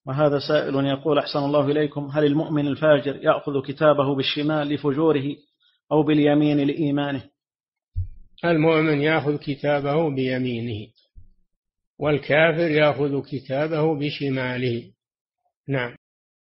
وهذا سائل يقول: أحسن الله إليكم، هل المؤمن الفاجر يأخذ كتابه بالشمال لفجوره أو باليمين لإيمانه؟ المؤمن يأخذ كتابه بيمينه، والكافر يأخذ كتابه بشماله. نعم.